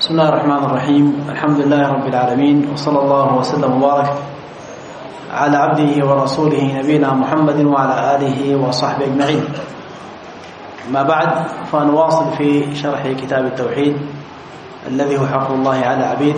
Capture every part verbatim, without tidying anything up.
بسم الله الرحمن الرحيم. الحمد لله رب العالمين، وصلى الله وسلم وبارك على عبده ورسوله نبينا محمد وعلى آله وصحبه أجمعين. ما بعد، فنواصل في شرح كتاب التوحيد الذي هو حق الله على عبيد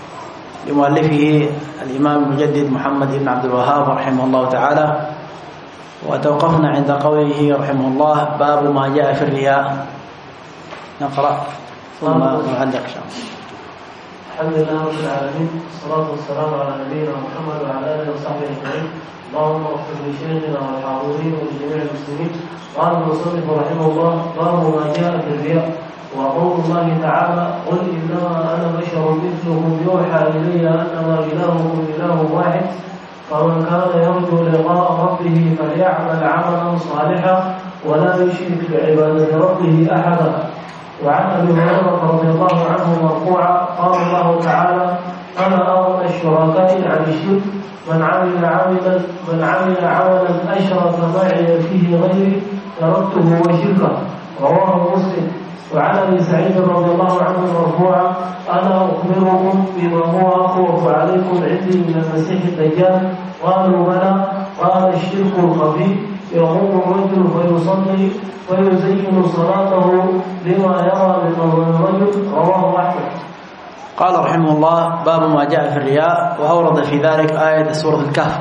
لمؤلفه الإمام المجدد محمد بن عبد الوهاب رحمه الله تعالى. وتوقفنا عند قوله رحمه الله: باب ما جاء في الرياء. نقرأ ثم نعلق إن شاء الله. الحمد لله رب العالمين، والصلاة والسلام على نبينا محمد وعلى آله وصحبه أجمعين. اللهم اغفر لشيخنا والحاضرين ولجميع المسلمين. قال المصنف رحمه الله: باب ما جاء في الرياء. وقول الله تعالى: قل إنما أنا بشر مثلكم يوحى إلي أنما إلهكم إله واحد فمن كان يرجو لقاء ربه فليعمل عملا صالحا ولا يشرك بعبادة ربه أحدا. وعن ابي هريره رضي الله عنه مرفوعا قال الله تعالى: انا اغنى الشركاء عن الشرك من عمل عملا من عمل عملا اشرك معي فيه غيري تركته وشركه. رواه مسلم. وعن ابي سعيد رضي الله عنه مرفوعا: انا اخبركم بما هو اخوف عليكم عندي من المسيح الدجال. قالوا بلى. قال: الشرك الخفي، يقوم الرجل فيصلي ويزين صلاته لما يرى من الرجل. رواه أحمد. قال رحمه الله: باب ما جاء في الرياء. وأورد في ذلك آية سورة الكهف،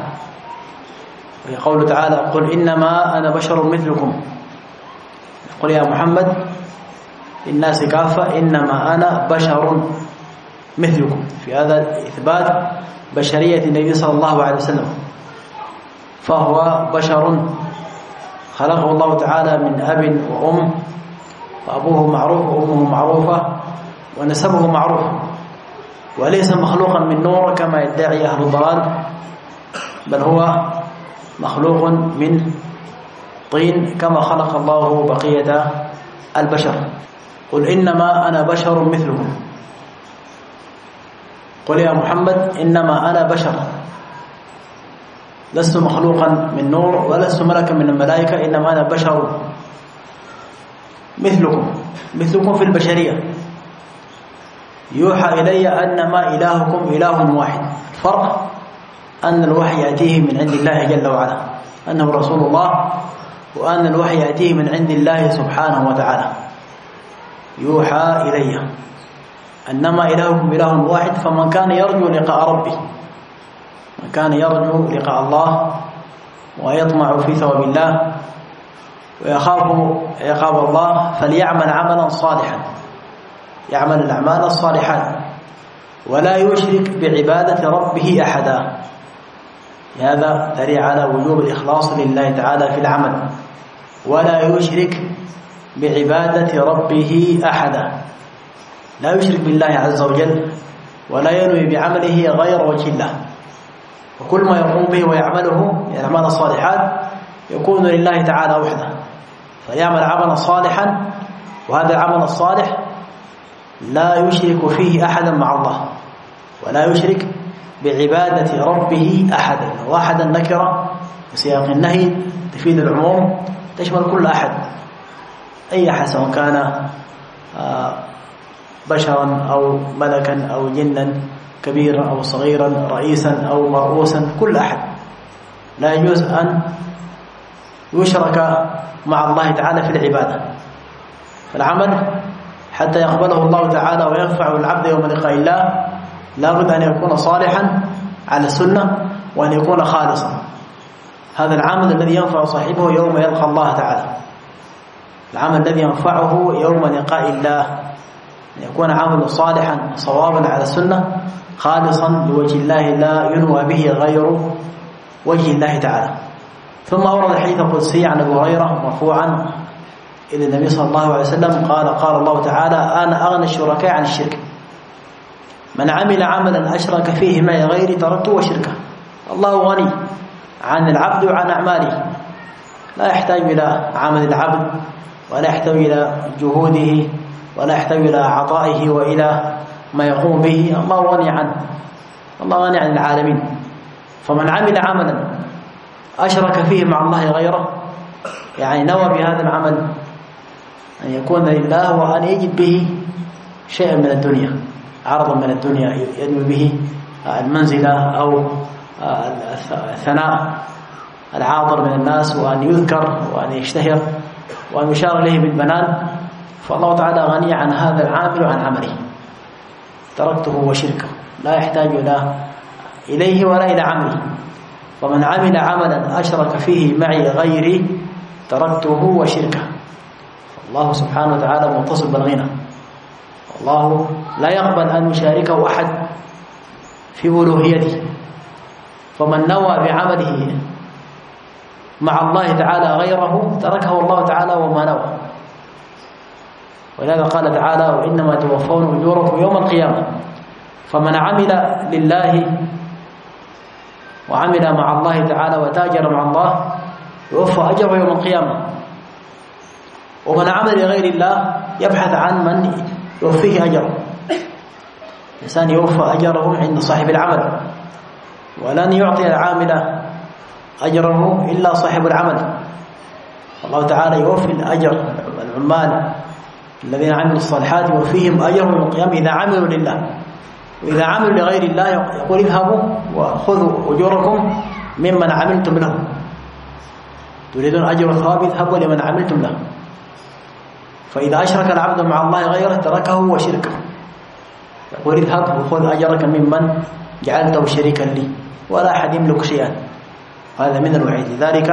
وهي قوله تعالى: قل إنما أنا بشر مثلكم. قل يا محمد للناس كافة إنما أنا بشر مثلكم. في هذا إثبات بشرية النبي صلى الله عليه وسلم، فهو بشر خلقه الله تعالى من أب وأم، وأبوه معروف وأمه معروفة ونسبه معروف، وليس مخلوقا من نور كما يدعي أهل الضلال، بل هو مخلوق من طين كما خلق الله بقية البشر. قل إنما أنا بشر مثلكم. قل يا محمد إنما أنا بشر، لست مخلوقا من نور ولست ملكا من الملائكة، إنما أنا بشر مثلكم مثلكم في البشرية. يوحى إلي أنما إلهكم إله واحد. الفرق أن الوحي يأتيه من عند الله جل وعلا، أنه رسول الله، وأن الوحي يأتيه من عند الله سبحانه وتعالى. يوحى إلي أنما إلهكم إله واحد فمن كان يرجو لقاء ربه، من كان يرجو لقاء الله ويطمع في ثواب الله ويخاف عقاب الله فليعمل عملا صالحا، يعمل الأعمال الصالحات ولا يشرك بعبادة ربه أحدا. هذا دليل على وجوب الإخلاص لله تعالى في العمل، ولا يشرك بعبادة ربه أحدا، لا يشرك بالله عز وجل ولا ينوي بعمله غير وجه الله، وكل ما يقوم به ويعمله من الأعمال الصالحات يكون لله تعالى وحده، فيعمل عملا صالحا، وهذا العمل الصالح لا يشرك فيه أحدا مع الله، ولا يشرك بعبادة ربه أحدا. وأحدا نكرة في سياق النهي تفيد العموم، تشمل كل أحد، أي أحد سواء كان بشرا أو ملكا أو جنا، كبيرا أو صغيرا، رئيسا أو مرؤوسا، كل أحد. لا يجوز أن يشرك مع الله تعالى في العبادة. فالعمل حتى يقبله الله تعالى وينفع العبد يوم لقاء الله لابد أن يكون صالحا على السنة، وأن يكون خالصا. هذا العمل الذي ينفع صاحبه يوم يلقى الله تعالى، العمل الذي ينفعه يوم لقاء الله، أن يكون عمل صالحا صوابا على السنة خالصا لوجه الله، لا ينوى به غير وجه الله تعالى. ثم أورد الحديث القدسي عن أبي هريرة مرفوعا إلى النبي صلى الله عليه وسلم قال: قال الله تعالى: أنا أغنى الشركاء عن الشرك، من عمل عملا أشرك فيه معي غيري تركته وشركه. الله غني عن العبد وعن أعماله، لا يحتاج إلى عمل العبد، ولا يحتاج إلى جهوده، ولا يحتاج إلى عطائه وإلى ما يقوم به. الله غني عنه، الله غني عن العالمين. فمن عمل عملا أشرك فيه مع الله غيره، يعني نوى بهذا العمل أن يكون لله وأن يجد به شيئا من الدنيا، عرضا من الدنيا يدنو به المنزلة أو الثناء العاطر من الناس، وأن يذكر وأن يشتهر وأن يشار إليه بالبنان، فالله تعالى غني عن هذا العامل وعن عمله. تركته وشركه لا يحتاج إليه ولا إلى عمله. ومن عمل عملا أشرك فيه معي غيري تركته وشركه. الله سبحانه وتعالى متصف بالغنى، الله لا يقبل أن يشاركه أحد في ألوهيته. فمن نوى بعمله مع الله تعالى غيره تركه الله تعالى وما نوى. ولهذا قال تعالى: وإنما توفون أجوركم يوم القيامة. فمن عمل لله وعمل مع الله تعالى وتاجر مع الله يوفى أجره يوم القيامة. ومن عمل لغير الله يبحث عن من يوفيه أجره. الإنسان يوفى أجره عند صاحب العمل، ولن يعطي العامل أجره إلا صاحب العمل. الله تعالى يوفي الأجر العمال الذين عملوا الصالحات يوفيهم أجرهم يوم القيامة إذا عملوا لله. وإذا عملوا لغير الله يقول: اذهبوا وخذوا أجوركم ممن عملتم له. تريدون أجر الثواب؟ اذهبوا لمن عملتم له. فإذا أشرك العبد مع الله غيره تركه وشركه، يقول: اذهب وخذ أجرك ممن جعلته شريكا لي، ولا أحد يملك شيئا. هذا من الوعيد. لذلك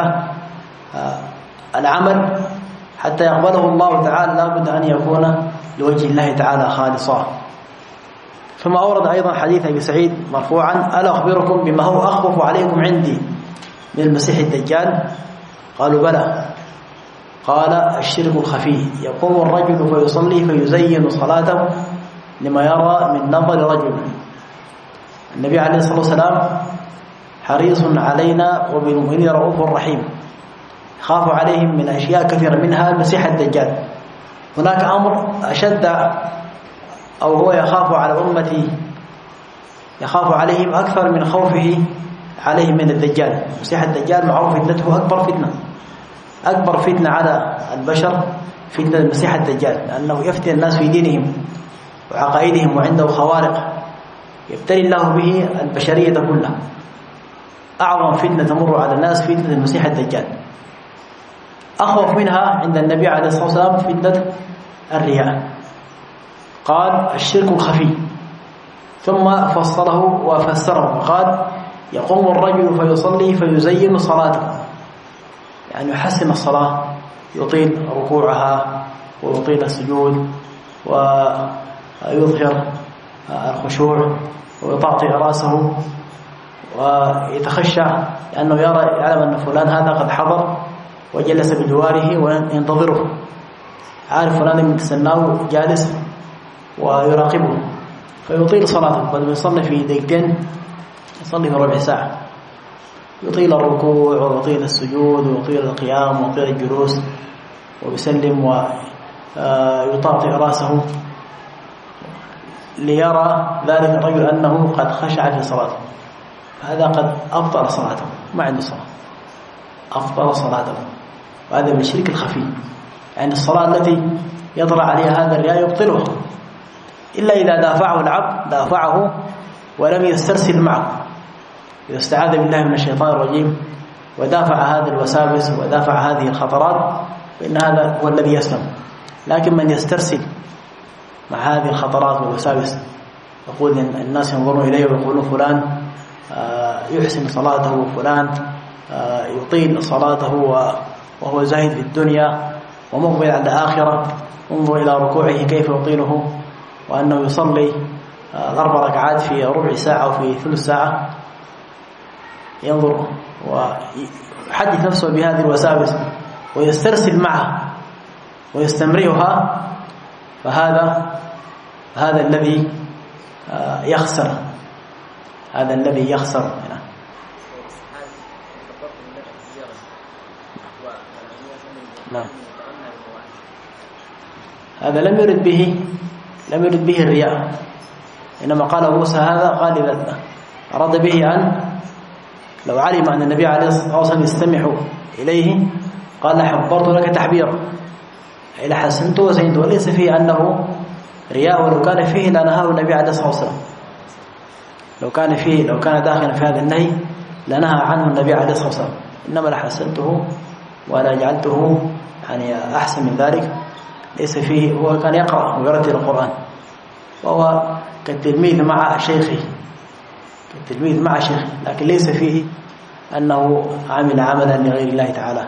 العمل حتى يقبله الله تعالى لابد أن يكون لوجه الله تعالى خالصا. ثم أورد أيضا حديث أبي سعيد مرفوعا: ألا أخبركم بما هو أخوف عليكم عندي من المسيح الدجال؟ قالوا: بلى. قال: الشرك الخفي، يقوم الرجل فيصلي فيزين صلاته لما يرى من نظر رجل. النبي عليه الصلاة والسلام حريص علينا وبالمؤمنين رؤوف رحيم، خاف عليهم من أشياء كثيرة منها المسيح الدجال. هناك أمر أشد أو هو يخاف على أمتي، يخاف عليهم أكثر من خوفه عليهم من الدجال. المسيح الدجال معروف فتنته أكبر فتنة، أكبر فتنة على البشر فتنة المسيح الدجال، لأنه يفتن الناس في دينهم وعقائدهم، وعنده خوارق يبتلي الله به البشرية كلها. أعظم فتنة تمر على الناس فتنة المسيح الدجال. أخوف منها عند النبي عليه الصلاة والسلام فتنة الرياء. قال: الشرك الخفي، ثم فصله وفسره وقال: يقوم الرجل فيصلي فيزين صلاته، يعني يحسن الصلاة، يطيل ركوعها ويطيل السجود ويظهر الخشوع ويطأطئ رأسه ويتخشع، لأنه يرى يعلم أن فلان هذا قد حضر وجلس بجواره وينتظره، عارف فلان من تسناه جالس ويراقبه، فيطيل صلاته. بدل ما يصلي في دقيقتين يصلي في ربع ساعة، يطيل الركوع ويطيل السجود ويطيل القيام ويطيل الجلوس ويسلم ويطأطئ رأسه ليرى ذلك الرجل أنه قد خشع في صلاته. هذا قد أبطل صلاته، ما عنده صلاة، أبطل صلاته. وهذا من الشرك الخفي، يعني الصلاة التي يطلع عليها هذا الرياء يبطلها، إلا إذا دافعه العبد دافعه ولم يسترسل معه، إذا استعاذ بالله من الشيطان الرجيم ودافع هذه الوساوس ودافع هذه الخطرات فإن هذا هو الذي يسلم. لكن من يسترسل مع هذه الخطرات والوساوس، يقول الناس ينظرون إليه ويقولون فلان يحسن صلاته وفلان يطيل صلاته وهو زاهد في الدنيا ومقبل على الآخرة، انظر إلى ركوعه كيف يطيله، وأنه يصلي الأربع ركعات في ربع ساعة أو في ثلث ساعة، ينظر ويحدث نفسه بهذه الوساوس ويسترسل معها ويستمرئها، فهذا هذا الذي يخسر، هذا الذي يخسر. نعم. هذا لم يرد به لم يرد به الرياء، إنما قال موسى هذا قال إذا أراد به أن لو علم أن النبي عليه الصلاة والسلام يستمع إليه قال حبرت لك تحبيرا، إلى حسنت وزينت، وليس فيه أنه رياء، ولو كان فيه لنهاه النبي عليه الصلاة والسلام. لو كان فيه لو كان داخلا في هذا النهي لنهى عنه النبي عليه الصلاة والسلام. إنما لحسنته وأنا جعلته يعني أحسن من ذلك. ليس فيه، هو كان يقرأ ويرتل القرآن، وهو كالتلميذ مع شيخه كالتلميذ مع شيخه لكن ليس فيه أنه عمل عملا لغير الله تعالى.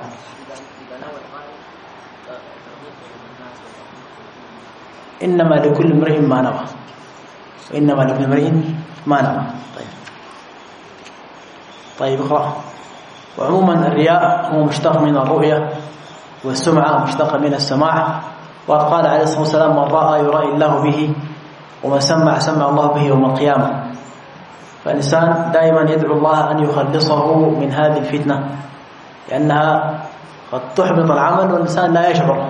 إنما لكل امرئ ما نوى إنما لكل امرئ ما نوى. طيب طيب اقرأ. وعموما الرياء هو مشتق من الرؤية، والسمعة مشتقة من السماع. وقال عليه الصلاة والسلام: من رأى يرائي الله به، ومن سمع سمع الله به يوم القيامة. فالإنسان دائما يدعو الله أن يخلصه من هذه الفتنة، لأنها قد تحبط العمل والإنسان لا يشعر.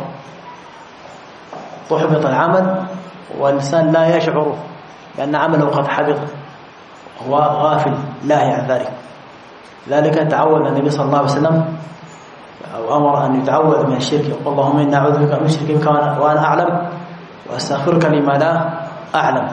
تحبط العمل والإنسان لا يشعر بأن عمله قد حبط، هو غافل لاهي عن ذلك. ذلك تعوذ النبي صلى الله عليه وسلم أو أمر أن يتعوذ من الشرك، يقول: اللهم إني أعوذ بك من الشرك بك وأنا أعلم، وأستغفرك لما لا أعلم.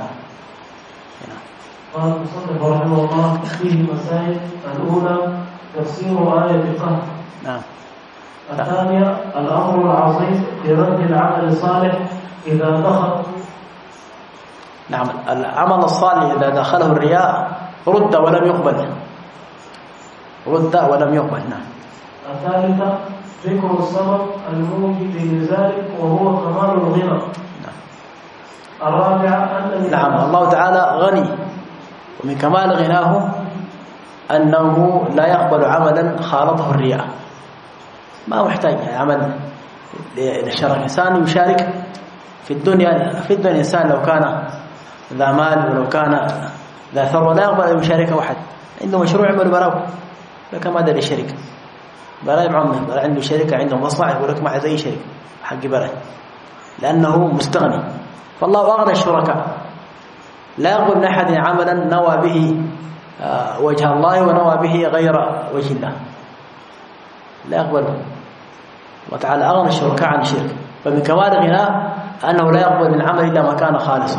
قال المصنف رحمه الله: فيه مسائل. الأولى تفسير آية القهر. نعم. الثانية الأمر العظيم برد العمل الصالح إذا دخل. نعم، العمل الصالح إذا دخله الرياء رد ولم يقبل رد ولم يقبل. نعم. الثالثة ذكر السبب الموجب لذلك وهو كمال الغنى. نعم. الرابعة أن نعم الله تعالى غني، ومن كمال غناه أنه لا يقبل عملا خالطه الرياء. ما محتاج عمل للشرع. الإنسان يشارك في الدنيا في الدنيا الإنسان لو كان ذا مال ولو كان ذا ثروة لا يقبل أن يشاركه أحد. عنده مشروع يعمل براو، لك ما داري الشركة بلا يمعمه، بلا عنده شركة عنده مصنع يقول لك مع زي شركة حق بلا، لأنه مستغني. فالله أغنى الشركاء، لا يقبل من أحد عملا نوى به وجه الله ونوى به غير وجه الله، لا يقبله. وتعالى أغنى الشركاء عن الشرك. فمن كمال غناه أنه لا يقبل من عمل إلا ما كان خالصا.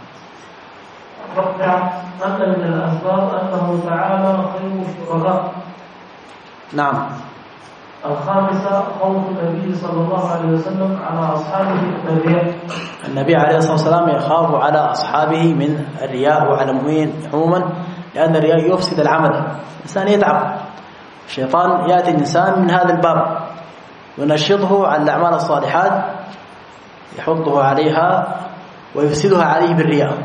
الرابع أن من الأسباب أنه تعالى خير الشركاء. نعم. الخامسة خوف النبي صلى الله عليه وسلم على أصحابه من الرياء. النبي عليه الصلاة والسلام يخاف على أصحابه من الرياء وعلى المؤمنين عموما، لأن الرياء يفسد العمل، الإنسان يتعب. الشيطان يأتي الإنسان من هذا الباب وينشطه على الأعمال الصالحات، يحضه عليها ويفسدها عليه بالرياء،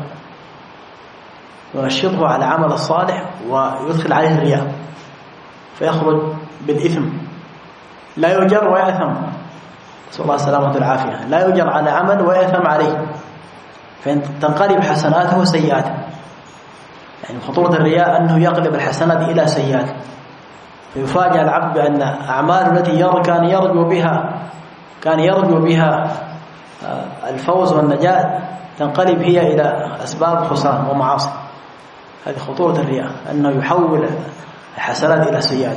ينشطه على العمل الصالح ويدخل عليه الرياء فيخرج بالإثم، لا يؤجر ويأثم. نسأل الله السلامة والعافية. لا يؤجر على عمل ويأثم عليه، فتنقلب حسناته وسيئاته. يعني خطورة الرياء أنه يقلب الحسنات إلى سيئات، فيفاجأ العبد بأن أعماله التي كان يرجو بها كان يرجو بها الفوز والنجاة تنقلب هي إلى أسباب خسران ومعاصي. هذه خطورة الرياء، أنه يحول الحسنات إلى سيئات.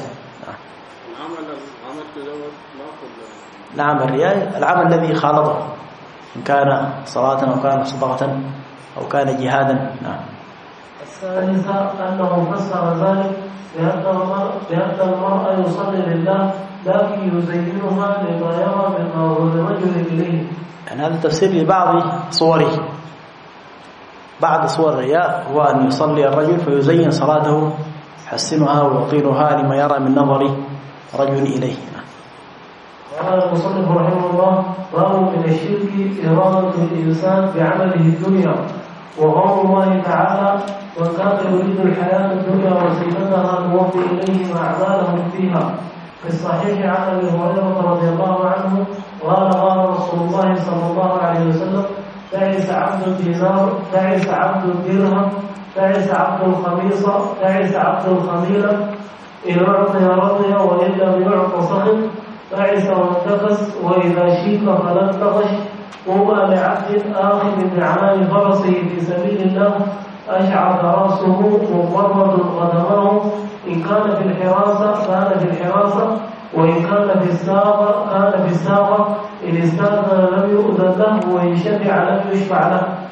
نعم، الرياء العمل الذي خالطه، إن كان صلاة أو كان صدقة أو كان جهادا. نعم. الثالثة أنه فسر ذلك بأن المرء يصلي لله لكن يزينها لما يرى من نظر الرجل إليه. يعني هذا تفسير لبعض صوره. بعض صور الرياء هو أن يصلي الرجل فيزين صلاته، يحسنها ويطيلها لما يرى من نظر رجل إليه. قال المصنف رحمه الله: باب من الشرك إرادة الإنسان بعمله الدنيا، وقول الله تعالى: من كان يريد الحياة الدنيا وزينتها نوفي إليهم أعمالهم فيها. في الصحيح عن أبي هريرة رضي الله عنه قال: قال رسول الله صلى الله عليه وسلم: تعس عبد الدينار، تعس عبد الدرهم، تعس عبد الخميصة، تعس عبد الخميلة، إن أعطي رضي وإن لم يعط سخط، تعس وانتقص وإذا شيك فلا انتقش. طوبى لعبد آخذ بأعمال فرسه في سبيل الله أشعث رأسه مضرة قدمه، إن كان في الحراسة كان في الحراسة، وإن كان في الساقة كان في الساقة، إن استأذن لم يؤذن له وإن شفع لم يشفع له.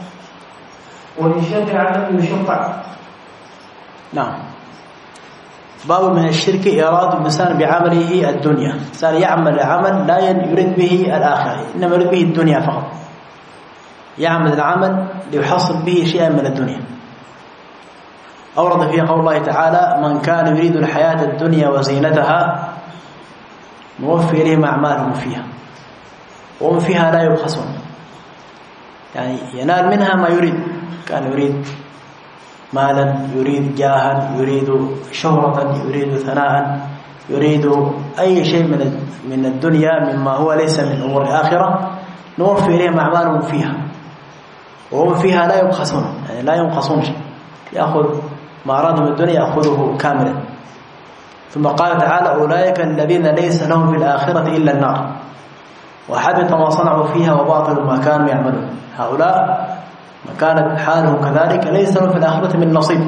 وإن شفع لم يشفع. نعم. باب من الشرك إرادة الإنسان بعمله الدنيا، الإنسان يعمل عمل لا يريد به الآخرة، إنما يريد به الدنيا فقط، يعمل العمل ليحصل به شيئا من الدنيا. أورد فيه قول الله تعالى: من كان يريد الحياة الدنيا وزينتها نوفي إليهم أعمالهم فيها وهم فيها لا يبخسون، يعني ينال منها ما يريد، كان يريد مالا، يريد جاها، يريد شهرة، يريد ثناء، يريد أي شيء من من الدنيا مما هو ليس من أمور الآخرة، نوفي إليهم أعمالهم فيها وهم فيها لا يبخسون، يعني لا ينقصون شيء، يأخذ ما أراد من الدنيا يأخذه كاملا. ثم قال تعالى: أولئك الذين ليس لهم في الآخرة إلا النار وحبط ما صنعوا فيها وباطل ما كانوا يعملون. هؤلاء ما كانت حالهم كذلك ليس لهم في الآخرة من نصيب،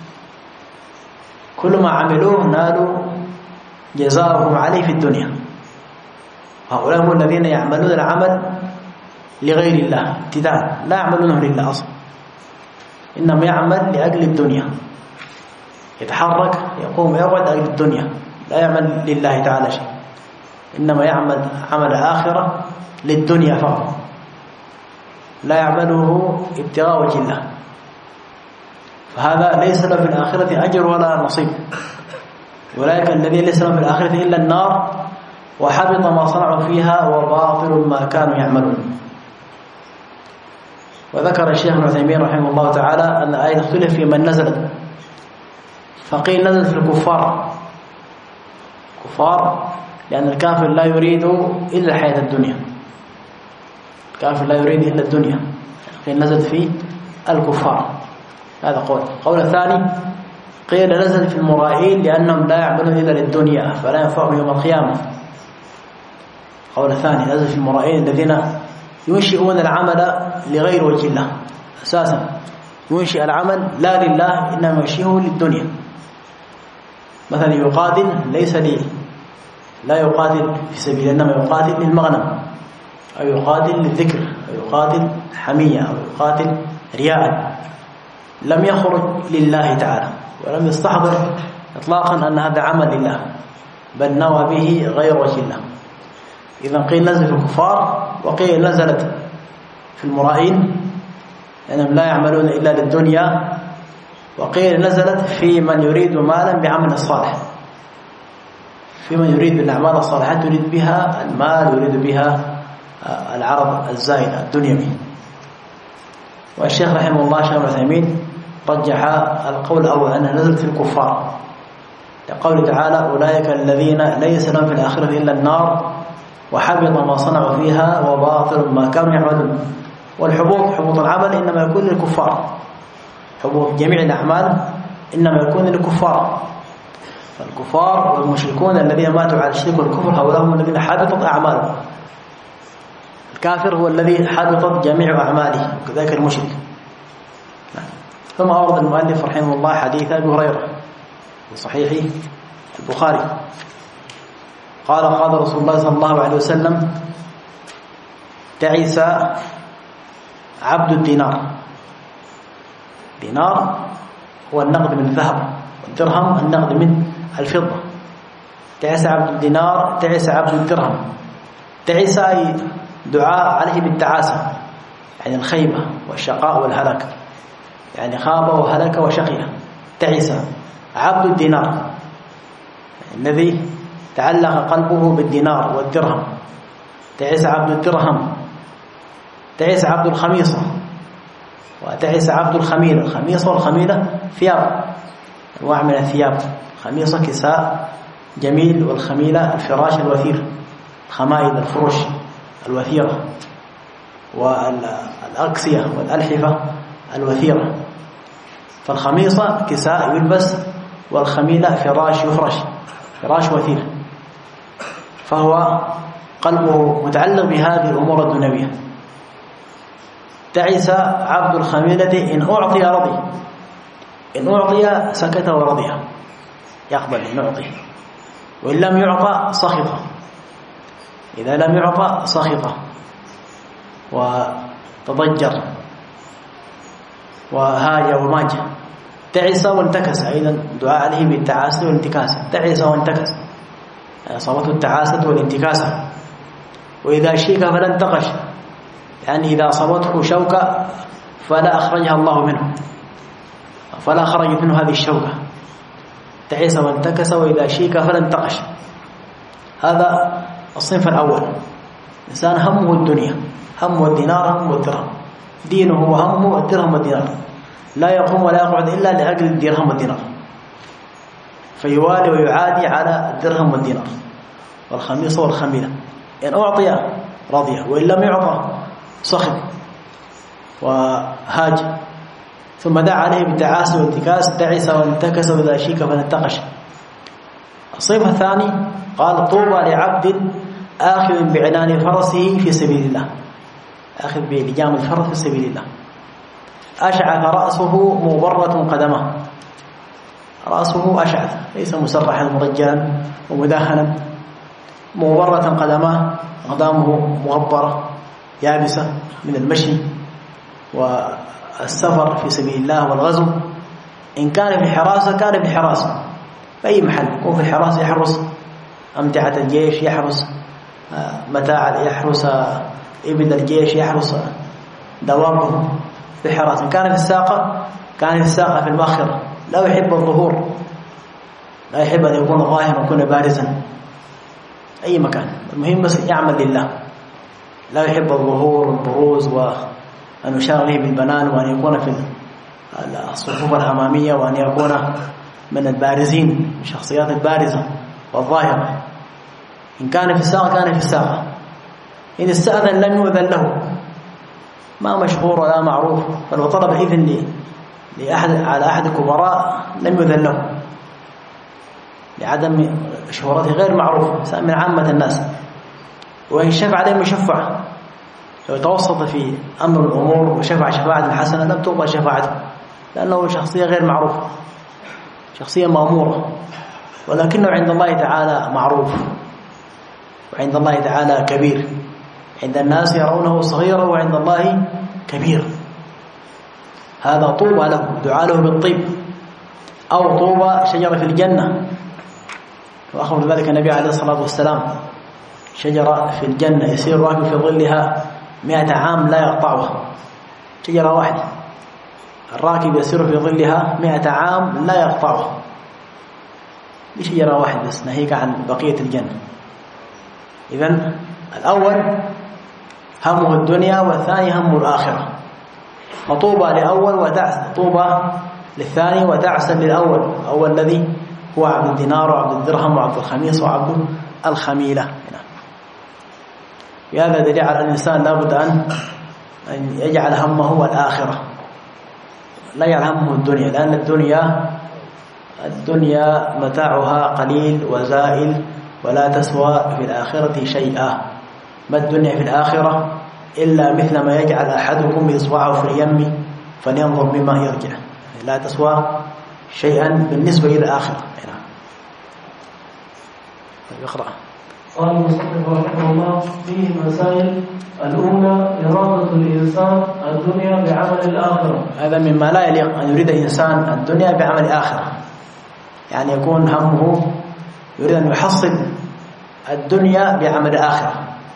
كل ما عملوه نالوا جزاؤهم عليه في الدنيا. هؤلاء هم الذين يعملون العمل لغير الله ابتداء، لا يعملونه لله أصلا، إنما يعمل لأجل الدنيا، يتحرك يقوم يقعد أجل الدنيا، لا يعمل لله تعالى شيء، إنما يعمل عمل آخرة للدنيا فقط، لا يعمله ابتغاء وجه الله، فهذا ليس له في الآخرة أجر ولا نصيب. ولكن الذي ليس له في الآخرة إلا النار وحبط ما صنعوا فيها وباطل ما كانوا يعملون. وذكر الشيخ ابن عثيمين رحمه الله تعالى أن الآية تختلف في من نزلت، فقيل نزلت في الكفار، كفار لأن الكافر لا يريد إلا الحياة الدنيا، الكافر لا يريد إلا الدنيا، قيل نزلت في الكفار، هذا قول. قول الثاني قيل نزلت في المرائين لأنهم لا يعملون إلا للدنيا فلا ينفعهم يوم القيامة. قول الثاني نزلت في المرائين الذين ينشئون العمل لغير وجه الله، أساسا ينشئ العمل لا لله إنما ينشئه للدنيا. مثلا يقاتل ليس لي، لا يقاتل في سبيل، إنما يقاتل للمغنم، أو يقاتل للذكر، أو يقاتل حمية، أو يقاتل رياء، لم يخرج لله تعالى ولم يستحضر إطلاقا أن هذا عمل لله، بل نوى به غير وجه الله. إذا قيل نزل في الكفار، وقيل نزلت في المرائين لأنهم لا يعملون إلا للدنيا، وقيل نزلت في من يريد مالا بعمل الصالح، في من يريد بالأعمال الصالحات، يريد بها المال، يريد بها العرض الزائد الدنيوي. والشيخ رحمه الله شيخ ابن عثيمين رجح القول الأول أنها نزلت في الكفار لقوله تعالى: أولئك الذين ليس لهم في الآخرة إلا النار وحبط ما صنعوا فيها وباطل ما كانوا يعملون. والحبوط، حبوط العمل إنما يكون للكفار، حبوط جميع الأعمال إنما يكون للكفار. فالكفار والمشركون الذين ماتوا على الشرك والكفر هؤلاء هم الذين حبطت أعمالهم. الكافر هو الذي حبطت جميع أعماله، كذلك المشرك. ثم أورد المؤلف رحمه الله حديث أبي هريرة في صحيح البخاري قال: قال رسول الله صلى الله عليه وسلم: تعس عبد الدينار. دينار هو النقد من الذهب، والدرهم النقد من الفضة. تعس عبد الدينار، تعس عبد الدرهم. تعس أي دعاء عليه بالتعاسة، يعني الخيبة والشقاء والهلاك، يعني خاب وهلك وشقي. تعس عبد الدينار الذي تعلق قلبه بالدينار والدرهم. تعس عبد الدرهم. تعس عبد الخميصة، وتعس عبد الخميلة. الخميصة والخميلة ثياب، أنواع من الثياب. خميصة كساء جميل، والخميلة الفراش الوثير، الخمائل الفرش الوثيرة، والأكسية والألحفة الوثيرة. فالخميصة كساء يلبس، والخميلة فراش يفرش، فراش وثير. فهو قلبه متعلق بهذه الأمور الدنيوية. تعس عبد الخميلة إن أعطي رضي، إن أعطي سكت ورضي، يقبل إن أعطي، وإن لم يعطى سخط. إذا لم يعطى سخط وتضجر. وهاج وماج. تعس وانتكس، أيضا دعاء عليه بالتعاسة والانتكاسة. تعس وانتكس، أصابته التعاسة والانتكاسة. وإذا شيك فلا انتقش، يعني إذا أصابته شوكة فلا أخرجها الله منه، فلا خرجت منه هذه الشوكة. تعس وانتكس وإذا شيك فلا انتقش. هذا الصنف الأول. إنسان همه الدنيا، همه الدينار، همه الدرهم، دينه وهمه الدرهم والدينار، لا يقوم ولا يقعد إلا لأجل الدرهم والدينار، فيوالي ويعادي على الدرهم والدينار والخميصة والخميلة. إن أعطي رضي، وإن لم يعطى سخط وهاج. ثم دعا عليه بالتعاسة والانتكاس. تعس وانتكس وإذا شيك فانتقش. الصنف الثاني قال: طوبى لعبد آخذ بعنان فرسه في سبيل الله، آخذ بلجام الفرس في سبيل الله. أشعث رأسه مبرة قدمه، رأسه أشعث ليس مسرحا مرجلا ومداهنا، مبرة قدمه، أقدامه مغبرة يابسة من المشي والسفر في سبيل الله والغزو. إن كان في حراسة كان في حراسة في أي محل، يكون في حراسة يحرس أمتعة الجيش، يحرس متاع، يحرس إبل الجيش، يحرس دوابه في حراسة. إن كان في الساقة كان في الساقة في المؤخرة. لا يحب الظهور، لا يحب أن يكون ظاهرا ويكون بارزا أي مكان، المهم بس يعمل لله. لا يحب الظهور والبروز وأن يشاغله بالبنان وأن يكون في الصفوف الأمامية وأن يكون من البارزين، الشخصيات البارزة والظاهرة. إن كان في الساقة كان في الساقة. إن استأذن لم يؤذن له، ما مشهور ولا معروف، فلو طلب إذن لأحد على أحد الكبراء لم يؤذن له لعدم شهرته، غير معروف من عامة الناس. وإن شفع عليه مشفع، لو توسط في أمر الأمور وشفع شفاعة حسنة لم تقبل شفاعته، لأنه شخصية غير معروفة، شخصية مأمورة، ولكنه عند الله تعالى معروف، وعند الله تعالى كبير. عند الناس يرونه صغيرا وعند الله كبير. هذا طوبى له، دعا له بالطيب. أو طوبى شجرة في الجنة، وأخبر ذلك النبي عليه الصلاة والسلام: شجرة في الجنة يسير الراكب في ظلها مئة عام لا يقطعها. شجرة واحدة الراكب يسير في ظلها مئة عام لا يقطعها. دي شجرة واحدة بس، ناهيك عن بقية الجنة. إذن الأول همه الدنيا، والثاني همه الآخرة. فطوبى لأول وتعس، طوبى للثاني وتعسا للأول. الأول الذي هو عبد الدينار وعبد الدرهم وعبد الخميس وعبد الخميلة. بهذا دليل على الإنسان لابد أن أن يجعل همه الآخرة، لا يجعل همه الدنيا، لأن الدنيا الدنيا متاعها قليل وزائل ولا تسوى في الآخرة شيئا. ما الدنيا في الآخرة إلا مثل ما يجعل أحدكم إصبعه في اليم فلينظر بما يرجع، لا تسوى شيئا بالنسبة إلى الآخرة. اقرأ. قال المصنف رحمه الله: فيه مسائل. الأولى إرادة الإنسان الدنيا بعمل الآخرة. هذا مما لا يليق أن يريد الإنسان الدنيا بعمل الآخرة، يعني يكون همه يريد أن يحصل الدنيا بعمل الآخرة،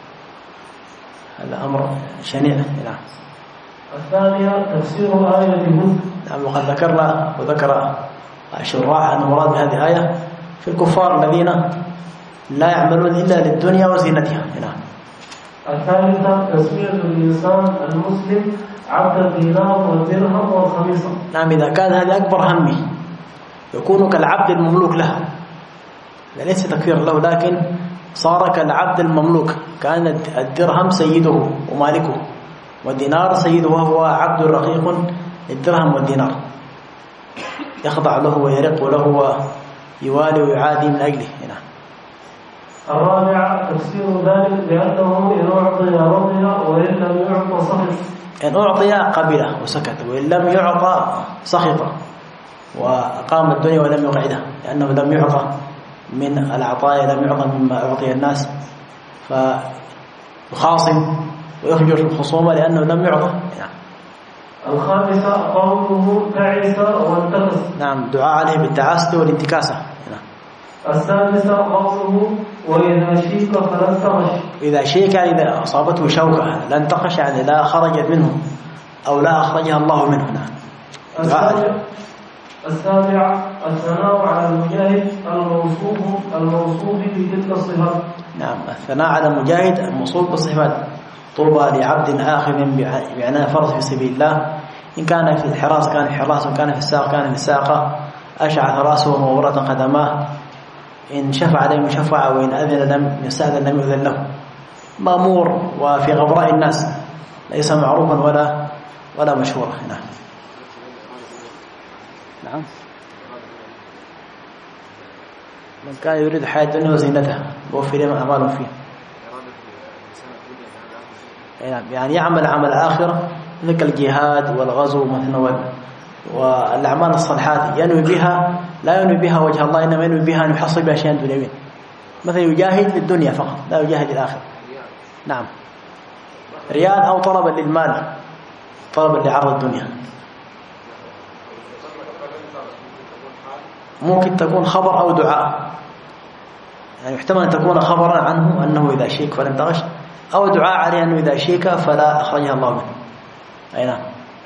هذا أمر شنيع. نعم. الثانية تفسير آية هود. نعم، وقد ذكرنا وذكر الشراح أن مراد بهذه الآية في الكفار الذين لا يعملون إلا للدنيا وزينتها. نعم. الثالثة تسمية الإنسان المسلم عبد الدينار والدرهم والخميصة. نعم، إذا كان هذا أكبر همه يكون كالعبد المملوك له، ليس تكفير له، لكن صار كالعبد المملوك، كان الدرهم سيده ومالكه والدينار سيده، وهو عبد رقيق للدرهم والدينار، يخضع له ويرق له ويوالي ويعادي من أجله. نعم. الرابعة تفسير ذلك بأنه إن أعطي رضي وإن لم يعطى سخط. إن أعطي قبله وسكت، وإن لم يعطى سخط وقام الدنيا ولم يقعدها، لأنه لم يعطى من العطايا، لم يعطى مما أعطي الناس، فيخاصم ويخجر في الخصومة لأنه لم يعطى. يعني الخامسة قوله تعس وانتكس. نعم، دعاء عليه بالتعاسة والانتكاسة. نعم. السادسة قوله وإذا شيك فلا انتقش. إذا شيك يعني إذا أصابته شوكة لا انتقش يعني لا خرجت منه أو لا أخرجها الله منه. نعم. السابع السابع الثناء على المجاهد الموصوف الموصوف بتلك الصفات. نعم، الثناء على المجاهد الموصوف بالصفات. طوبى لعبد آخذ بعناء فرس في سبيل الله، إن كان في الحراس كان في حراس، وإن كان في الساق كان في الساقة، أشعث رأسه ومورة قدماه، إن شفع لم يشفع، وإن أذن لم يستأذن لم يؤذن له. مأمور وفي غبراء الناس، ليس معروفا ولا ولا مشهورا. نعم. نعم. من كان يريد حياة الدنيا وزينتها ووفر لهم أعمالهم فيها. يعني يعمل عمل آخر مثل الجهاد والغزو مثلا والأعمال الصالحات، ينوي بها لا ينوي بها وجه الله، إنما ينوي بها أن يحصل بها شيئا دنيويا، مثلا يجاهد للدنيا فقط لا يجاهد الآخر. نعم، رياء أو طلبا للمال، طلبا لعرض الدنيا. ممكن تكون خبر أو دعاء، يعني يحتمل أن تكون خبرا عنه أنه إذا شيك فلن تغش، أو دعاء عليه أنه إذا شيك فلا أخرجها الله منه. أي نعم.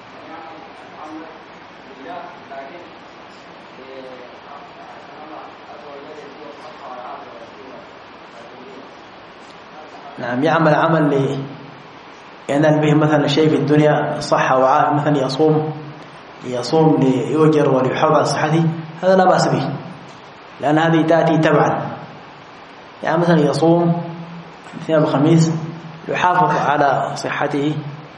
نعم، يعمل عمل لي ينال به مثلا شيء في الدنيا صحة وعافية، مثلا يصوم يصوم ليؤجر وليحافظ على صحته، هذا لا بأس به، لأن هذه تأتي تبعا. يعني مثلا يصوم الاثنين والخميس يحافظ على صحته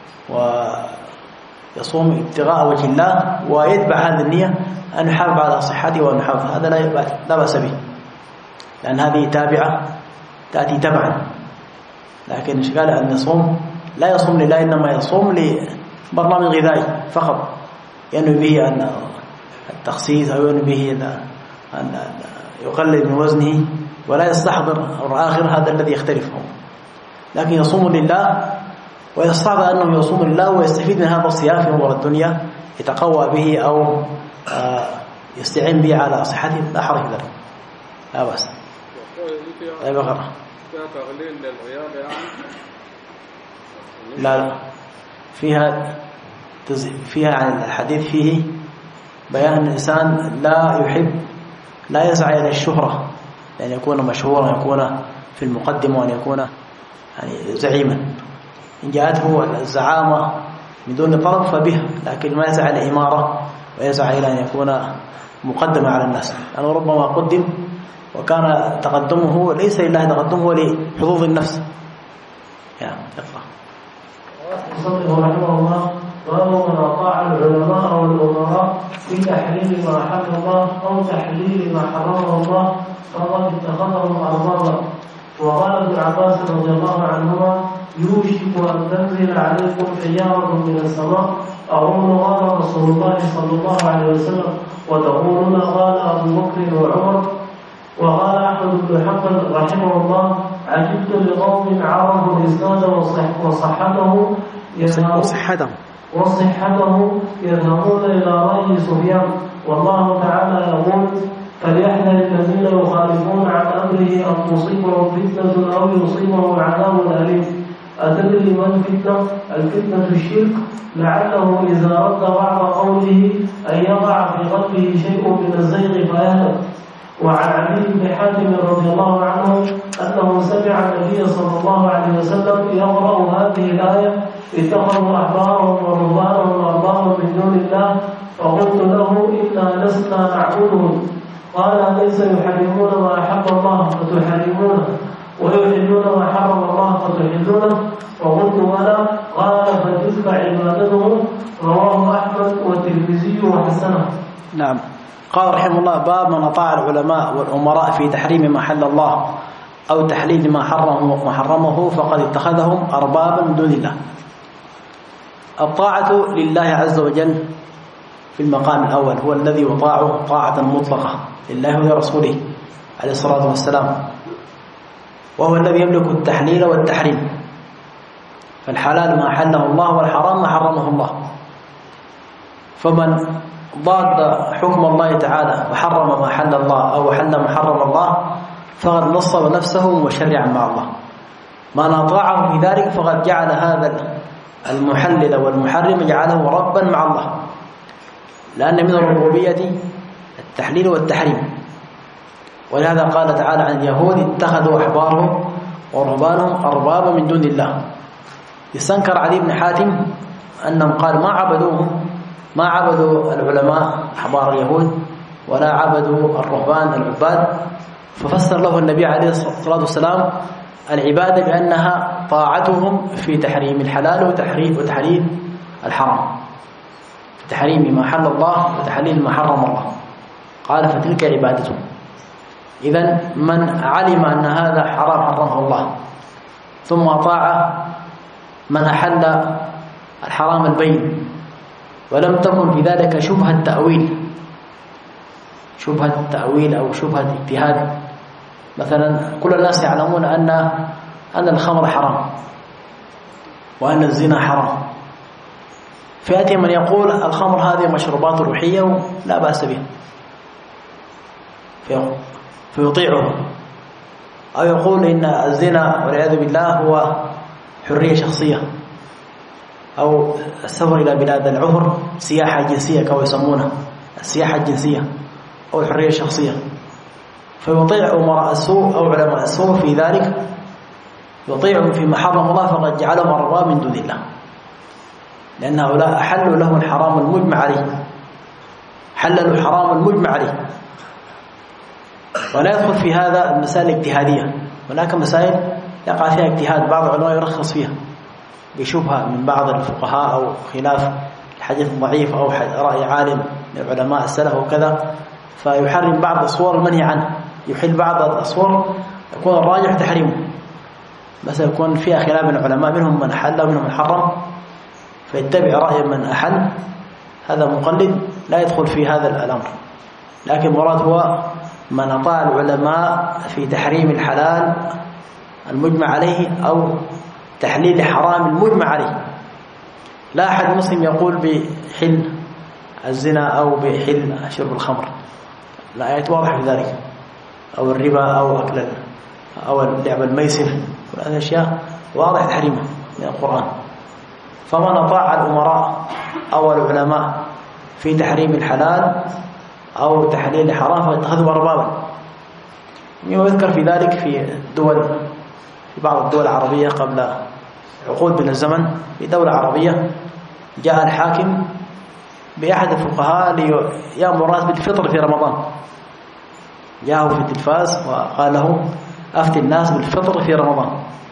ويصوم ابتغاء وجه الله، ويتبع هذه النية أن يحافظ على صحته وأن يحافظ، هذا لا بأس به، لأن هذه تابعة تأتي تبعا. لكن إشكال أن يصوم لا يصوم لله، إنما يصوم لبرنامج غذائي فقط، ينوي به أن التخسيس أو ينوي به أن يقلل من وزنه ولا يستحضر الآخر، هذا الذي يختلف. لكن يصوم لله ويستحضر أنه يصوم لله ويستفيد من هذا الصيام في أمور الدنيا، يتقوى به أو يستعين به على صحته، لا حرج ذلك، لا بأس. طيب أخرى تغليل للرياضة يعني؟ لا لا، فيها فيها عن الحديث فيه بيان أن الإنسان لا يحب لا يسعى إلى الشهرة، لأن يكون مشهورا، يكون في المقدمة، وأن يكون يعني زعيما. إن جاءته الزعامة من دون طلب فبها، لكن ما يسعى إلى إمارة ويسعى إلى أن يكون مقدما على الناس، لأنه ربما قدم وكان تقدمه ليس لله، تقدمه لحظوظ النفس. يعني اقرأ. المصنف رحمه الله: باب من أطاع العلماء والأمراء في تحليل ما حرم الله أو تحليل ما حرمه الله فقد اتخذهم أربابا. وقال ابن عباس رضي الله عنهما: يوشك أن تنزل عليكم حجارة من السماء أقول قال رسول الله صلى الله عليه وسلم وتقولون قال أبو بكر وعمر. وقال أحمد بن حنبل رحمه الله: عجبت لقوم عرفوا الإسناد وصحته وصحته وصحته يذهبون إلى رأي سفيان، والله تعالى يقول: فليحذر الذين يخالفون عن أمره أن تصيبهم فتنة أو يصيبهم عذاب أليم. أتدري ما الفتنة؟ الفتنة الشرك، لعله إذا رد بعض قوله أن يقع في قلبه شيء من الزيغ فيهلك. وعن علي بن حاتم رضي الله عنه أنه سمع النبي صلى الله عليه وسلم يقرأ هذه الآية: اتخذوا أحبارهم ورهبانهم أربابا من دون الله. فقلت له: إنا لسنا نعبدهم. قال: ليس يحرمون ما أحب الله فتحرمونه ويحلون ما حرم الله فتحلونه. فقلت: ولا. قال: فتلك عبادته. رواه أحمد والترمذي وحسنه. نعم. قال رحمه الله: باب من أطاع العلماء والأمراء في تحريم ما حل الله أو تحليل ما حرمه, ما حرمه فقد اتخذهم أربابا من دون الله. الطاعة لله عز وجل في المقام الأول، هو الذي يطاع طاعة مطلقة لله ولرسوله عليه الصلاة والسلام، وهو الذي يملك التحليل والتحريم. فالحلال ما حله الله والحرام ما حرمه الله. فمن ضاد حكم الله تعالى وحرم ما حل الله أو حل ما حرم الله فقد نصب نفسه مشرعا مع الله. من أطاعه في ذلك فقد جعل هذا المحلل والمحرم جعله ربا مع الله، لأن من الربوبية التحليل والتحريم. ولهذا قال تعالى عن اليهود اتخذوا أحبارهم ورهبانهم أربابا من دون الله. يستنكر علي بن حاتم أنهم قال ما عبدوهم ما عبدوا العلماء أحبار اليهود ولا عبدوا الرهبان العباد، ففسر له النبي عليه الصلاة والسلام العبادة بأنها طاعتهم في تحريم الحلال وتحريم وتحليل الحرام، في تحريم ما حل الله وتحليل ما حرم الله، قال فتلك عبادتهم. إذن من علم أن هذا حرام حرمه الله ثم أطاع من أحل الحرام البين ولم تكن في ذلك شبهة تأويل شبهة تأويل أو شبهة اجتهاد، مثلا كل الناس يعلمون أن أن الخمر حرام وأن الزنا حرام، فيأتي من يقول الخمر هذه مشروبات روحية ولا بأس به فيطيعه، أو يقول إن الزنا والعياذ بالله هو حرية شخصية، أو السفر إلى بلاد العهر سياحة جنسية كما يسمونها السياحة الجنسية أو الحرية الشخصية، فيطيع أمراء السوء أو علماء السوء في ذلك، يطيعهم فيما حرم الله فقد جعلهم أربابا من دون الله، لأن هؤلاء أحلوا له الحرام المجمع عليه، حللوا الحرام المجمع عليه. ولا يدخل في هذا المسائل الاجتهادية، هناك مسائل يقع فيها اجتهاد بعض العلماء يرخص فيها بشبهة من بعض الفقهاء أو خلاف الحديث الضعيف أو رأي عالم من علماء السلف وكذا، فيحرم بعض الصور المنهي عنه، يحل بعض الصور يكون الراجح تحريمه، بس يكون فيها خلاف من العلماء، منهم من أحل ومنهم من حرم، فيتبع رأي من أحل، هذا مقلد لا يدخل في هذا الأمر. لكن مراد هو من أطاع العلماء في تحريم الحلال المجمع عليه أو تحليل حرام المجمع عليه. لا أحد مسلم يقول بحل الزنا أو بحل شرب الخمر، لا آيات واضحة في ذلك، أو الربا أو أكل أو لعب الميسر، هذه الأشياء واضح تحريمها من القرآن. فمن أطاع الأمراء أو العلماء في تحريم الحلال أو تحليل الحرام فاتخذوا أربابا، مما يذكر في ذلك في الدول، في بعض الدول العربية قبل عقود من الزمن، في دولة عربية جاء الحاكم بأحد الفقهاء ليأمر الناس بالفطر في رمضان، جاءه في التلفاز وقال له أفتي الناس بالفطر في رمضان،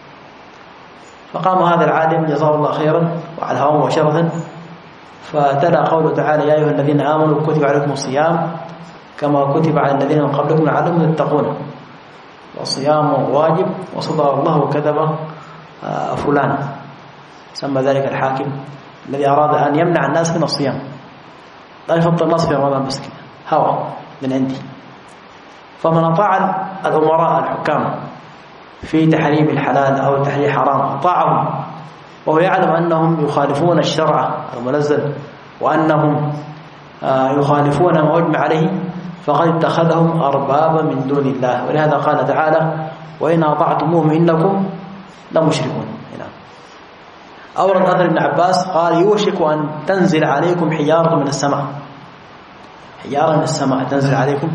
فقام هذا العالم جزاه الله خيرا وعلى هواه مباشرة فتلا قوله تعالى يا أيها الذين آمنوا كتب عليكم الصيام كما كتب على الذين من قبلكم لعلكم تتقون، والصيام واجب وصدق الله وكذب فلان، سمى ذلك الحاكم الذي أراد أن يمنع الناس من الصيام، لا يفطر الناس في رمضان بس كده هوى من عندي. فمن أطاع الأمراء الحكام في تحريم الحلال أو تحريم حرام أطاعهم وهو يعلم أنهم يخالفون الشرع المنزل وأنهم يخالفون ما أجمع عليه فقد اتخذهم أربابا من دون الله. ولهذا قال تعالى وإن أطعتموهم إنكم لمشركون. أورد أثر ابن عباس قال يوشك أن تنزل عليكم حجارة من السماء، حجارة من السماء تنزل عليكم.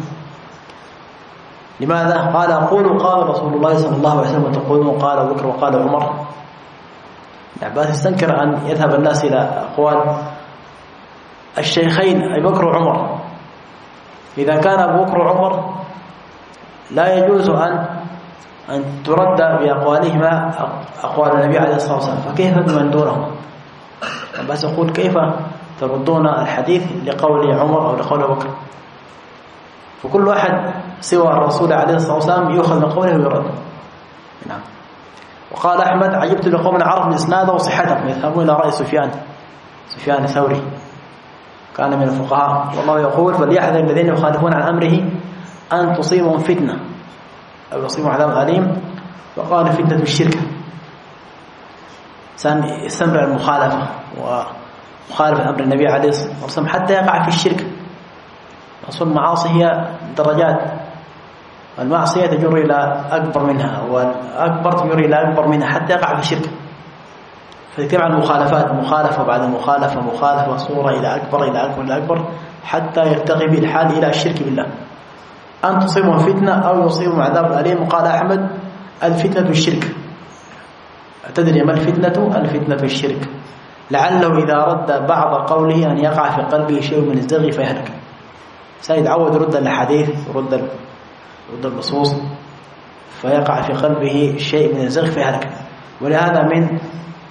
لماذا؟ قال قولوا قال رسول الله صلى الله عليه وسلم وتقولون قال أبو بكر وقال عمر. ابن عباس استنكر أن يذهب الناس إلى أقوال الشيخين أبي بكر وعمر، إذا كان أبو بكر وعمر لا يجوز أن أن ترد بأقوالهما أقوال النبي عليه الصلاة والسلام، فكيف بمن دونهم؟ بس يقول كيف تردون الحديث لقول عمر أو لقول أبو بكر؟ فكل واحد سوى الرسول عليه الصلاة والسلام يؤخذ من قوله ويرد. نعم. وقال أحمد عجبت لقوم عرف الإسناد وصحته يذهبون إلى رأي سفيان سفيان الثوري كان من الفقهاء، والله يقول فليحذر الذين يخالفون عن أمره أن تصيبهم فتنة أو يصيبهم عذاب أليم. وقال فتنة الشرك، استمر المخالفة مخالفة أمر النبي عليه الصلاة والسلام حتى يقع في الشرك. أصل المعاصي هي درجات، والمعصية تجر إلى أكبر منها، والأكبر تجر إلى أكبر منها حتى يقع في الشرك. فتجمع المخالفات مخالفة بعد مخالفة مخالفة صورة إلى أكبر إلى أكبر إلى أكبر حتى يرتقي بالحال إلى الشرك بالله. أن تصيبهم فتنة أو يصيبهم عذاب أليم. قال أحمد: الفتنة الشرك. تدري ما الفتنة؟ الفتنة الشرك. لعله إذا رد بعض قوله أن يقع في قلبه شيء من الزغ فيهلك. سيتعود يرد الحديث يرد يرد النصوص فيقع في قلبه شيء من الزغ فيهلك. ولهذا من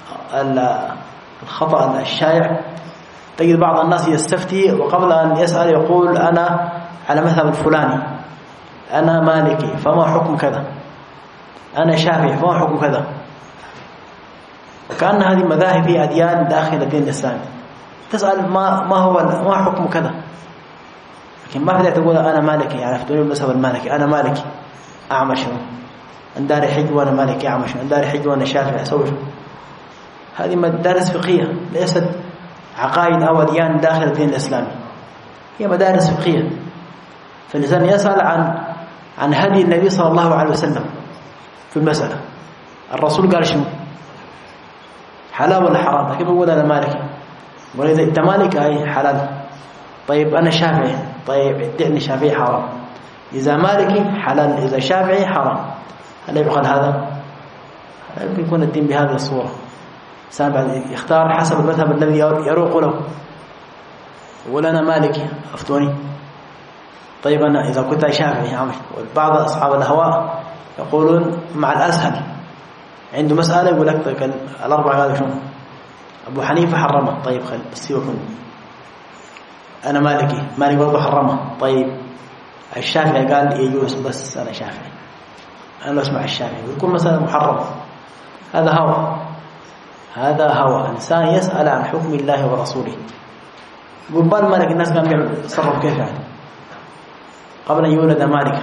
الخطأ الشائع تجد بعض الناس يستفتي وقبل أن يسأل يقول: أنا على مذهب الفلاني، أنا مالكي فما حكم كذا، أنا شافعي فما حكم كذا. وكأن هذه مذاهب في أديان داخل الدين الإسلامي. تسأل ما ما هو ما حكم كذا، لكن ما بدأت تقول أنا مالكي على فتوى المذهب المالكي، أنا مالكي أعمش أنداري حج وأنا مالكي أعمش أنداري حج وأنا شافعي أسوي. هذه مدارس فقهية ليست عقائد أو أديان داخل الدين الإسلامي، هي مدارس فقهية. فالإنسان يسأل عن عن هدي النبي صلى الله عليه وسلم في المسألة. الرسول قال شنو؟ حلال ولا حرام؟ كيف يقول أنا مالكي؟ وإذا أنت مالك أي حلال. طيب أنا شافعي، طيب ادعني شافعي حرام. إذا مالكي حلال، إذا شافعي حرام. هل يقال هذا؟ يمكن يكون الدين بهذه الصورة. سابع يختار حسب المذهب الذي يروق له. يقول أنا مالكي أفتوني. طيب أنا إذا كنت شافعي عمل. وبعض أصحاب الهواء يقولون مع الأسهل، عنده مسألة يقول لك طيب الأربعة قالوا شنو؟ أبو حنيفة حرمه، طيب خل بس سيبكم. أنا مالكي، مالك برضه حرمه، طيب الشافعي قال يجوز بس أنا شافعي، أنا لو أسمع الشافعي ويكون مثلا محرم. هذا هوى، هذا هوى. الإنسان يسأل عن حكم الله ورسوله. قبال مالك الناس كانوا يتصرفوا كيف يعني قبل أن يولد مالك.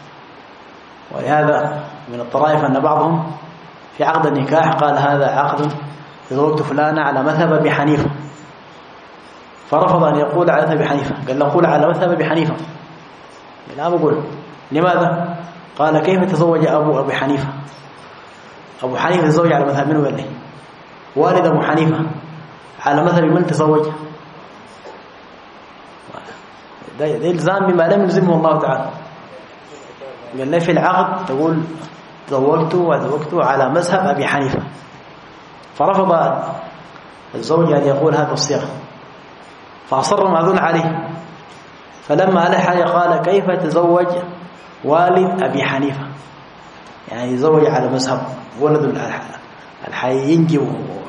ولهذا من الطرائف أن بعضهم في عقد النكاح قال هذا عقد تزوجت فلانة على مذهب أبي حنيفة، فرفض أن يقول على مذهب أبي حنيفة، قال نقول على مذهب أبي حنيفة. لا بقول لماذا؟ قال كيف تزوج أبو أبي حنيفة؟ أبو حنيفة تزوج على مذهب منه؟ قال لي والد أبو حنيفة على مذهب من تزوج؟ ده, ده إلزام بما لم يلزمه الله تعالى. قال لي في العقد تقول تزوجته وتزوجته على مذهب أبي حنيفة، فرفض الزوج أن يقول هذا الصيغة، فأصر معذول عليه. فلما ألح قال كيف تزوج والد أبي حنيفة؟ يعني يزوج على مذهب ولد الحي ينجي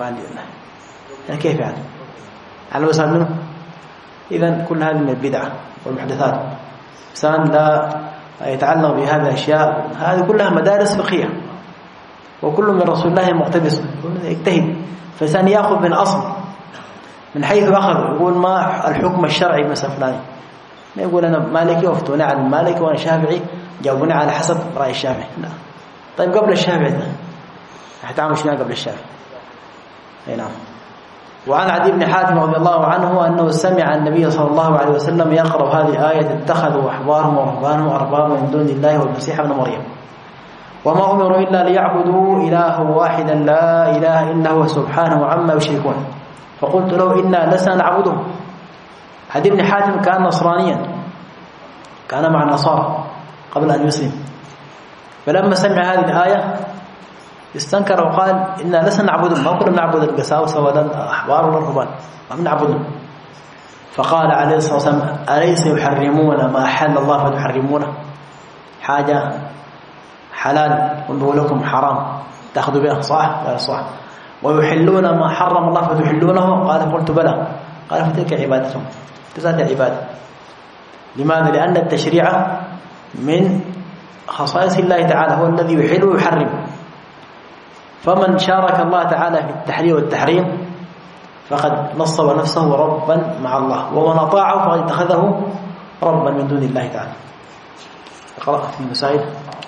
يعني كيف يعني على مذهب منه؟ إذن كل هذه من البدعة والمحدثات. إنسان لا يتعلق بهذه الأشياء، هذه كلها مدارس فقهية، وكل من رسول الله مقتبس يجتهد. فإنسان يأخذ من أصل من حيث أخذ، يقول ما الحكم الشرعي مثلا فلاني، ما يقول أنا مالكي وفتوني على المالكي وأنا شافعي جاوبوني على حسب رأي الشافعي. لا. طيب قبل الشافعي ده هتعمل شنو قبل الشافعي؟ أي نعم. وعن عدي بن حاتم رضي الله عنه أنه سمع النبي صلى الله عليه وسلم يقرأ هذه الآية اتخذوا أحبارهم ورهبانهم أربابا من دون الله والمسيح ابن مريم وما أمروا إلا ليعبدوا إلها واحدا لا إله إلا هو سبحانه عما يشركون. فقلت له إنا لسنا نعبده. عدي بن حاتم كان نصرانيا، كان مع النصارى قبل أن يسلم، فلما سمع هذه الآية استنكر وقال إنا لسنا نعبدهم، ما كنا نعبد القساوسة ولا الأحبار ولا الرهبان، ما بنعبدهم. فقال عليه الصلاة والسلام أليس يحرمون ما أحل الله فتحرمونه؟ حاجة حلال ونقول لكم حرام تأخذوا بها، صح؟ قال صح. ويحلون ما حرم الله فتحلونه؟ قال قلت بلى. قال فتلك عبادتهم، تزاد العبادة. لماذا؟ لأن التشريع من خصائص الله تعالى، هو الذي يحل ويحرم. فمن شارك الله تعالى في التحليل والتحريم فقد نصب نفسه ربا مع الله، ومن أطاعه فقد اتخذه ربا من دون الله تعالى. اقرأ في المسائل.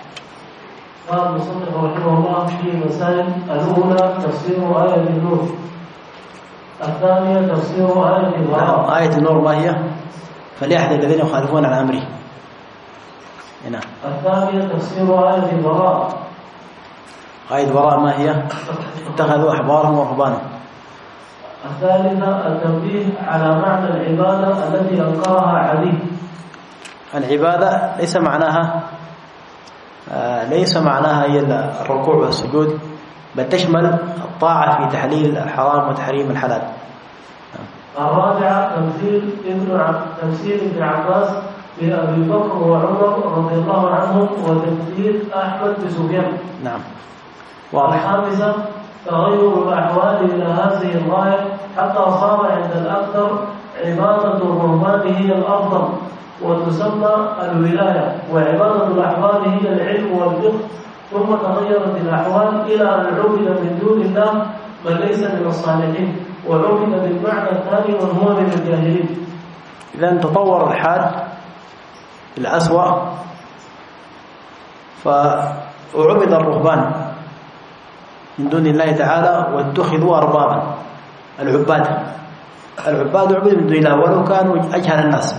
قال المصنف رحمه الله في المسائل الأولى تفسير آية النور. الثانية تفسير آية البراءة. آية النور ما هي؟ فليحذر الذين يخالفون عن أمره. نعم. الثانية تفسير آية البراءة. آية البراءة ما هي؟ اتخذوا أحبارهم ورهبانهم. الثالثة التنبيه على معنى العبادة التي أنكرها علي. العبادة ليس معناها آه ليس معناها هي الركوع والسجود، بل تشمل الطاعة في تحليل الحرام وتحريم الحلال. الرابعة تمثيل ابن تمثيل ابن عباس بأبي بكر وعمر رضي الله عنهم وتمثيل أحمد بسفيان. نعم واضح. الخامسة تغير الأحوال إلى هذه الغاية حتى صار عند الأكثر عبادة الرهبان هي الأفضل وتسمى الولاية، وعبادة الأحوال هي العلم والفقه. ثم تغيرت الأحوال إلى أن عبد من دون الله من ليس من الصالحين، وعبد بالمعنى الثاني من هو من الجاهلين. إذا تطور الحال الأسوأ، فعبد الرهبان من دون الله تعالى واتخذوا أربابا. العباد العباد عبد من دون الله ولو كانوا أجهل الناس.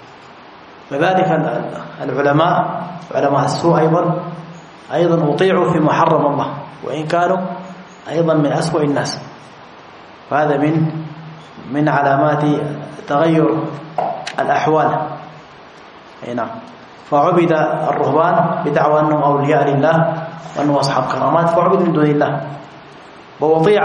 وذلك العلماء علماء السوء أيضا أيضا أطيعوا فيما حرم الله وإن كانوا أيضا من أسوأ الناس. وهذا من من علامات تغير الأحوال. أي نعم. فعبد الرهبان بدعوى أنهم أولياء لله وأنهم أصحاب كرامات، فعبد من دون الله. ووطيع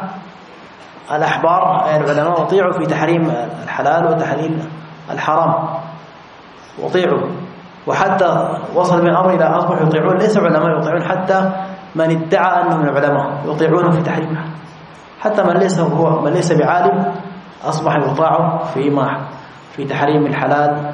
الأحبار أي العلماء وطيعوا في تحريم الحلال وتحليل الحرام، وطيعوا. وحتى وصل من الأمر إلى أصبحوا يطيعون، ليس علماء يطيعون، حتى من ادعى أنه من العلماء يطيعونه في تحريم، حتى من ليس هو من ليس بعالم أصبح يطاع فيما في تحريم الحلال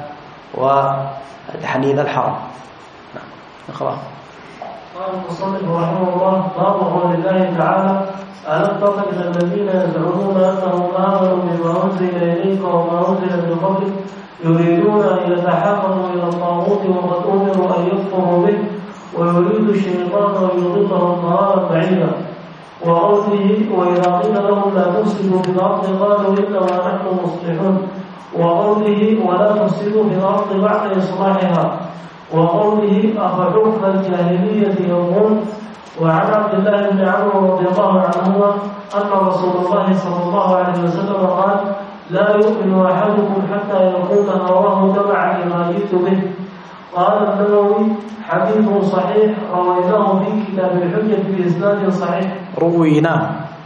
وتحليل الحرام. نعم. نقرأ. قال المصنف رحمه الله: باب قول الله تعالى: ألم تر إلى الذين يزعمون أنهم آمنوا بما أنزل إليك وما أنزل من قبلك يريدون أن يتحاكموا إلى الطاغوت وقد أمروا أن يكفروا به ويريد الشيطان أن يضلهم ضلالا بعيدا. وقوله: وإذا قيل لهم لا تفسدوا في الأرض قالوا إنما نحن مصلحون. وقوله: ولا تفسدوا في الأرض بعد إصلاحها. وقوله: أفحكم الجاهلية يبغون. وعن عبد الله بن عمرو رضي الله عنهما أن رسول الله صلى الله عليه وسلم قال: لا يؤمن أحدكم حتى يكون هواه تبعا لما جئت به. قال النووي: حديث صحيح رويناه في كتاب الحجة بإسناد صحيح. رويناه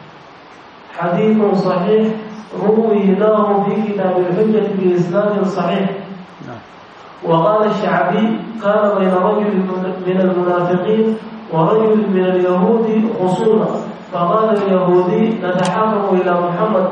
حديث صحيح رويناه في كتاب الحجة بإسناد صحيح. وقال الشعبي: كان بين رجل من المنافقين ورجل من اليهود خصومة، فقال اليهودي: نتحاكم إلى محمد،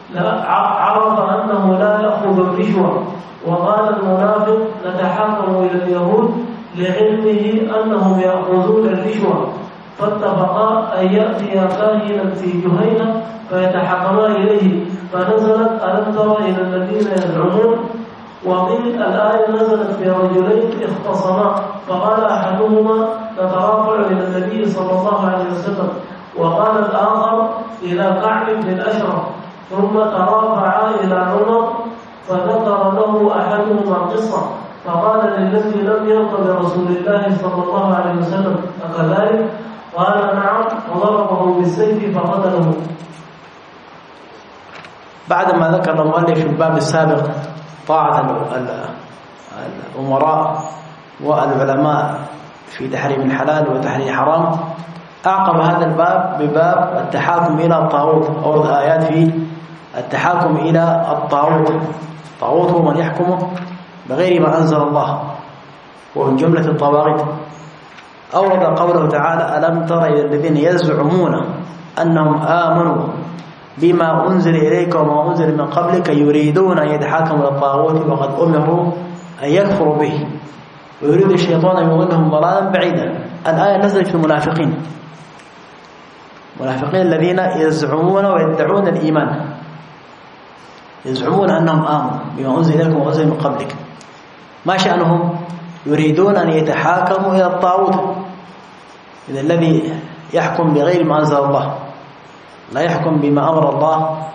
عرف أنه لا يأخذ الرشوة. وقال المنافق: نتحاكم إلى اليهود لعلمه أنهم يأخذون الرشوة. فاتفقا أن يأتيا كاهنا في جهينة فيتحاكما إليه، فنزلت: ألم تر إلى الذين يزعمون. وقيل الآية نزلت في رجلين اختصما، فقال أحدهما: نترافع إلى النبي صلى الله عليه وسلم، وقال الآخر: إلى كعب بن أشرف. ثم ترافعا إلى عمر فذكر له أحدهما القصة، فقال للذي لم يرضى برسول الله صلى الله عليه وسلم: أكذلك؟ قال: نعم. وضربه بالسيف فقتله. بعدما ذكر المؤلف في الباب السابق طاعة الأمراء والعلماء في تحريم الحلال وتحريم الحرام، أعقب هذا الباب بباب التحاكم إلى الطاغوت، أورد آيات في التحاكم إلى الطاغوت. الطاغوت هو من يحكمه بغير ما أنزل الله ومن جملة الطواغيت. أورد قوله تعالى: ألم تر إلى الذين يزعمون أنهم آمنوا بما أنزل إليك وما أنزل من قبلك يريدون أن يتحاكموا إلى الطاغوت وقد أمروا أن يكفروا به ويريد الشيطان أن يضلهم ضلالا بعيدا. الآية نزلت في المنافقين، المنافقين الذين يزعمون ويدعون الإيمان، يزعمون أنهم آمنوا بما أنزل إليك وما أنزل من قبلك. ما شأنهم؟ يريدون أن يتحاكموا إلى الطاغوت، إذا الذي يحكم بغير ما أنزل الله، لا يحكم بما أمر الله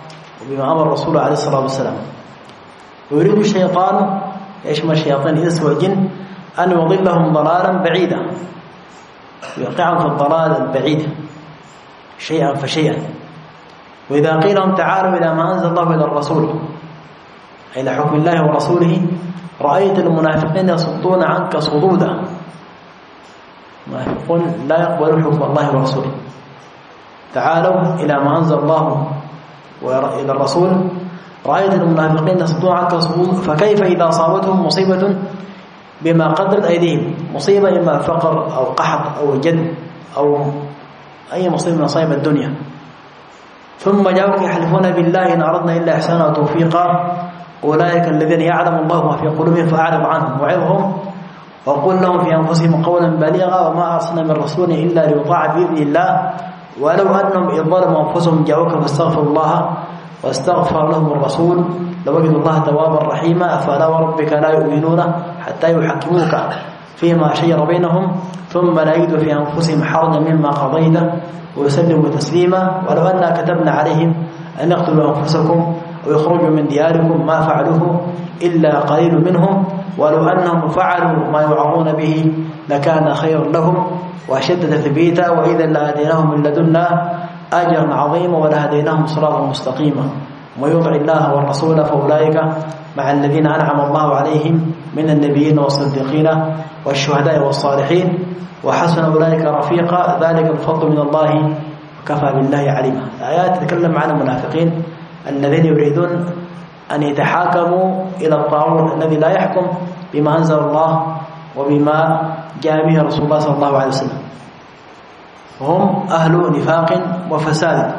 وبما أمر الرسول عليه الصلاة والسلام. ويريد الشيطان يشمل الشياطين الإنس والجن أن يضلهم ضلالا بعيدا، يوقعهم في الضلال البعيد شيئا فشيئا. وإذا قيل لهم تعالوا إلى ما أنزل الله إلى الرسول، إلى حكم الله ورسوله، رأيت المنافقين يصدون عنك صدودا. المنافقون لا يقبلون حكم الله ورسوله. تعالوا إلى ما أنزل الله وإلى الرسول، رأيت المنافقين يصدون عنك صدودا. فكيف إذا أصابتهم مصيبة بما قدرت أيديهم، مصيبة إما فقر أو قحط أو جد أو أي مصيبة من مصائب الدنيا، ثم جاءوك يحلفون بالله إن أردنا إلا إحسانا وتوفيقا أولئك الذين يعلم الله ما في قلوبهم فأعرض عنهم وعظهم وقل لهم في أنفسهم قولا بليغا وما أرسلنا من رسول إلا ليطاع بإذن الله ولو أنهم إذ ظلموا أنفسهم جاءوك فاستغفروا الله واستغفر لهم الرسول لوجدوا الله توابا رحيما. أفلا وربك لا يؤمنون حتى يحكموك فيما شجر بينهم ثم لا يجدوا في أنفسهم حرجا مما قضيت ويسلموا تسليما. ولو أننا كتبنا عليهم أن يقتلوا أنفسكم ويخرجوا من دياركم ما فعلوه إلا قليل منهم ولو أنهم فعلوا ما يوعظون به لكان خير لهم وأشد تثبيتا وإذا لآتيناهم من لدنا أجرا عظيما ولهديناهم صراطا مستقيما. ومن يطع الله والرسول فأولئك مع الذين أنعم الله عليهم من النبيين والصديقين والشهداء والصالحين وحسن أولئك رفيقا ذلك الفضل من الله وكفى بالله عليما. الآيات تتكلم عن المنافقين الذين يريدون أن يتحاكموا إلى الطاغوت الذي لا يحكم بما أنزل الله وبما جاء به رسول الله صلى الله عليه وسلم، وهم أهل نفاق وفساد.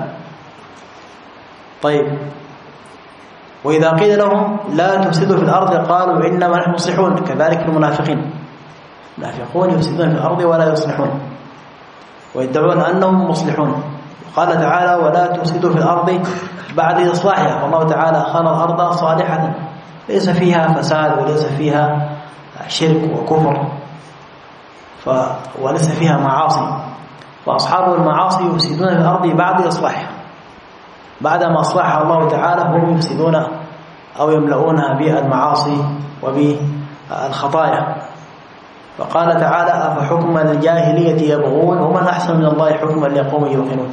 طيب، وإذا قيل لهم لا تفسدوا في الأرض قالوا إنما نحن مصلحون. كذلك المنافقين، المنافقون يفسدون في الأرض ولا يصلحون ويدعون أنهم مصلحون. قال تعالى ولا تفسدوا في الأرض بعد إصلاحها، فالله تعالى خلق الأرض صالحة ليس فيها فساد وليس فيها شرك وكفر ف... وليس فيها معاصي، وأصحاب المعاصي يفسدون في الأرض بعد إصلاحها، بعدما أصلحها الله تعالى هم يفسدون أو يملؤونها بالمعاصي وبالخطايا. فقال تعالى أفحكم الجاهلية يبغون ومن أحسن من الله حكما لقوم يوقنون.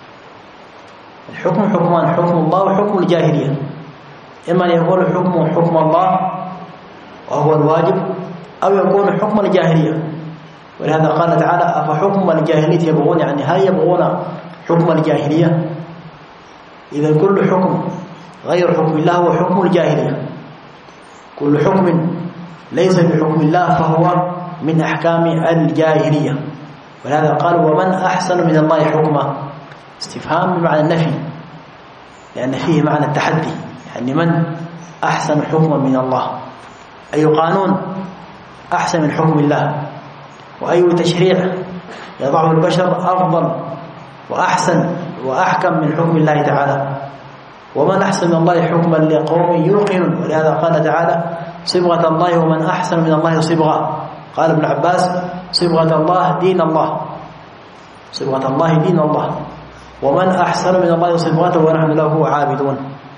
الحكم حكمان، حكم الله وحكم الجاهلية، إما أن يكون الحكم حكم الله وهو الواجب أو يكون حكم الجاهلية. ولهذا قال تعالى أفحكم الجاهلية يبغون، يعني هل يبغون حكم الجاهلية؟ إذا كل حكم غير حكم الله هو حكم الجاهلية، كل حكم ليس بحكم الله فهو من أحكام الجاهلية. ولهذا قال ومن أحسن من الله حكما، استفهام بمعنى النفي لأن فيه معنى التحدي، يعني من أحسن حكما من الله، أي قانون أحسن من حكم الله وأي تشريع يضعه البشر أفضل وأحسن وأحكم من حكم الله تعالى. ومن أحسن من الله حكما لقوم يوقنون. ولهذا قال تعالى صبغة الله ومن أحسن من الله صبغة. قال ابن عباس صبغة الله دين الله، صبغة الله دين الله، ومن أحسن من الله صبغته ونحن له عابدون.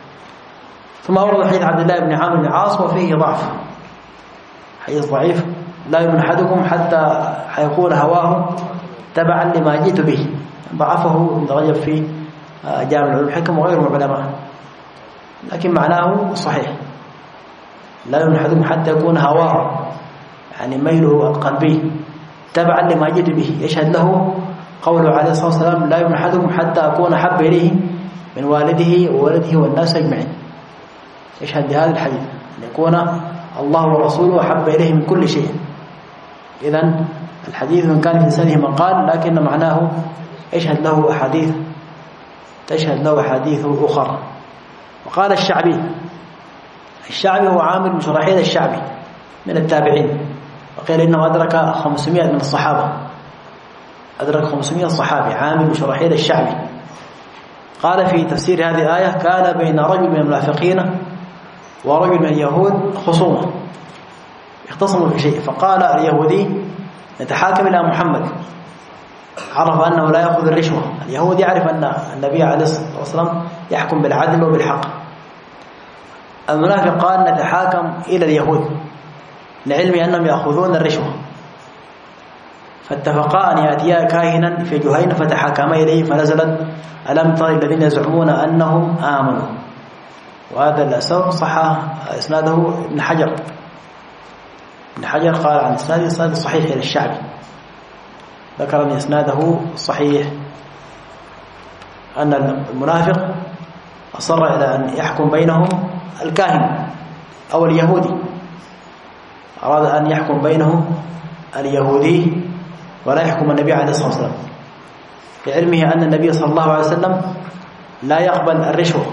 ثم أورد حديث عبد الله بن عامر بن العاص وفيه ضعف، حديث ضعيف لا يؤمن أحدكم حتى حيكون هواه تبعا لما جئت به، ضعفه ابن رجب في جامع العلوم الحكم وغيره من العلماء، لكن معناه صحيح. لا يؤمن أحدكم حتى يكون هواه يعني ميله القلبي تبعا لما جئت به، يشهد له قوله عليه الصلاة والسلام لا يؤمن أحدكم حتى أكون أحب إليه من والده وولده والناس أجمعين. يشهد بهذا الحديث أن يكون الله ورسوله أحب إليه من كل شيء. إذن الحديث من كان في لسانه مقال لكن معناه يشهد له أحاديث تشهد له أحاديث أخرى. وقال الشعبي، الشعبي هو عامر بن شرحيل الشعبي من التابعين، وقيل إنه أدرك خمسمائة من الصحابة، أدرك خمسمائة صحابي، عامر بن شرحيل الشعبي. قال في تفسير هذه الآية كان بين رجل من المنافقين ورجل من اليهود خصومة اختصموا في شيء، فقال اليهودي نتحاكم إلى محمد عرف أنه لا يأخذ الرشوة. اليهود يعرف أن النبي عليه الصلاة والسلام يحكم بالعدل وبالحق. المنافق قال نتحاكم إلى اليهود لعلم أنهم يأخذون الرشوة، فاتفقا أن يأتيا كاهنا في جهينة فتحاكما إليه فنزلت ألم تر الذين يزعمون أنهم آمنوا. وهذا السبب صح إسناده ابن حجر. ابن حجر قال عن إسناده إسناد صحيح إلى الشعبي، ذكر أن إسناده صحيح أن المنافق أصر إلى أن يحكم بينهم الكاهن أو اليهودي، أراد أن يحكم بينهم اليهودي ولا يحكم النبي عليه الصلاة والسلام، لعلمه أن النبي صلى الله عليه وسلم لا يقبل الرشوة،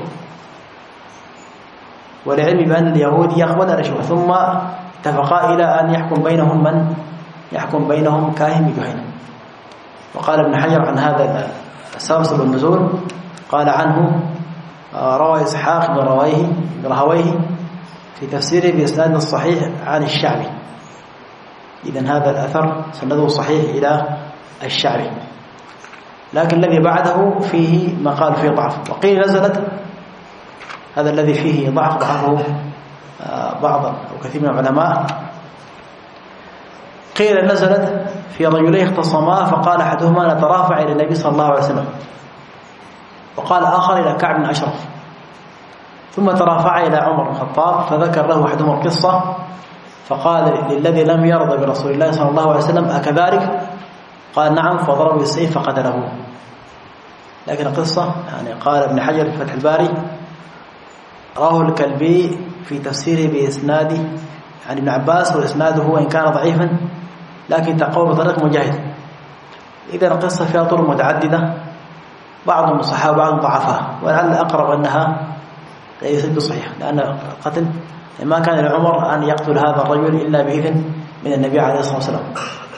ولعلم بأن اليهودي يقبل الرشوة. ثم اتفقا إلى أن يحكم بينهم من يحكم بينهم كاهن بجهينة. وقال ابن حجر عن هذا السبب النزول، قال عنه روى إسحاق بن رويه رهويه في تفسيره بإسناد الصحيح عن الشعبي. إذن هذا الأثر سنده صحيح إلى الشعبي، لكن الذي بعده فيه ما قال فيه ضعف. وقيل نزلت، هذا الذي فيه ضعف ضعفه بعض أو كثير من العلماء، قيل نزلت في رجلين اختصما فقال أحدهما نترافع إلى النبي صلى الله عليه وسلم، وقال آخر إلى كعب بن أشرف، ثم ترافع إلى عمر بن الخطاب فذكر له أحدهما القصة فقال للذي لم يرضى برسول الله صلى الله عليه وسلم أكذلك؟ قال نعم، فضربه بالسيف فقتله. لكن القصة يعني قال ابن حجر في فتح الباري رواه الكلبي في تفسيره بإسناده عن ابن عباس، وإسناده وإن كان ضعيفا لكن تقوى بطريق مجاهد. إذا القصة فيها طرق متعددة، بعضهم صحابة وبعضهم ضعفاء، ولعل أقرب أنها ليست بصحيحة، لأن القتل ما كان لعمر أن يقتل هذا الرجل إلا بإذن من النبي عليه الصلاة والسلام.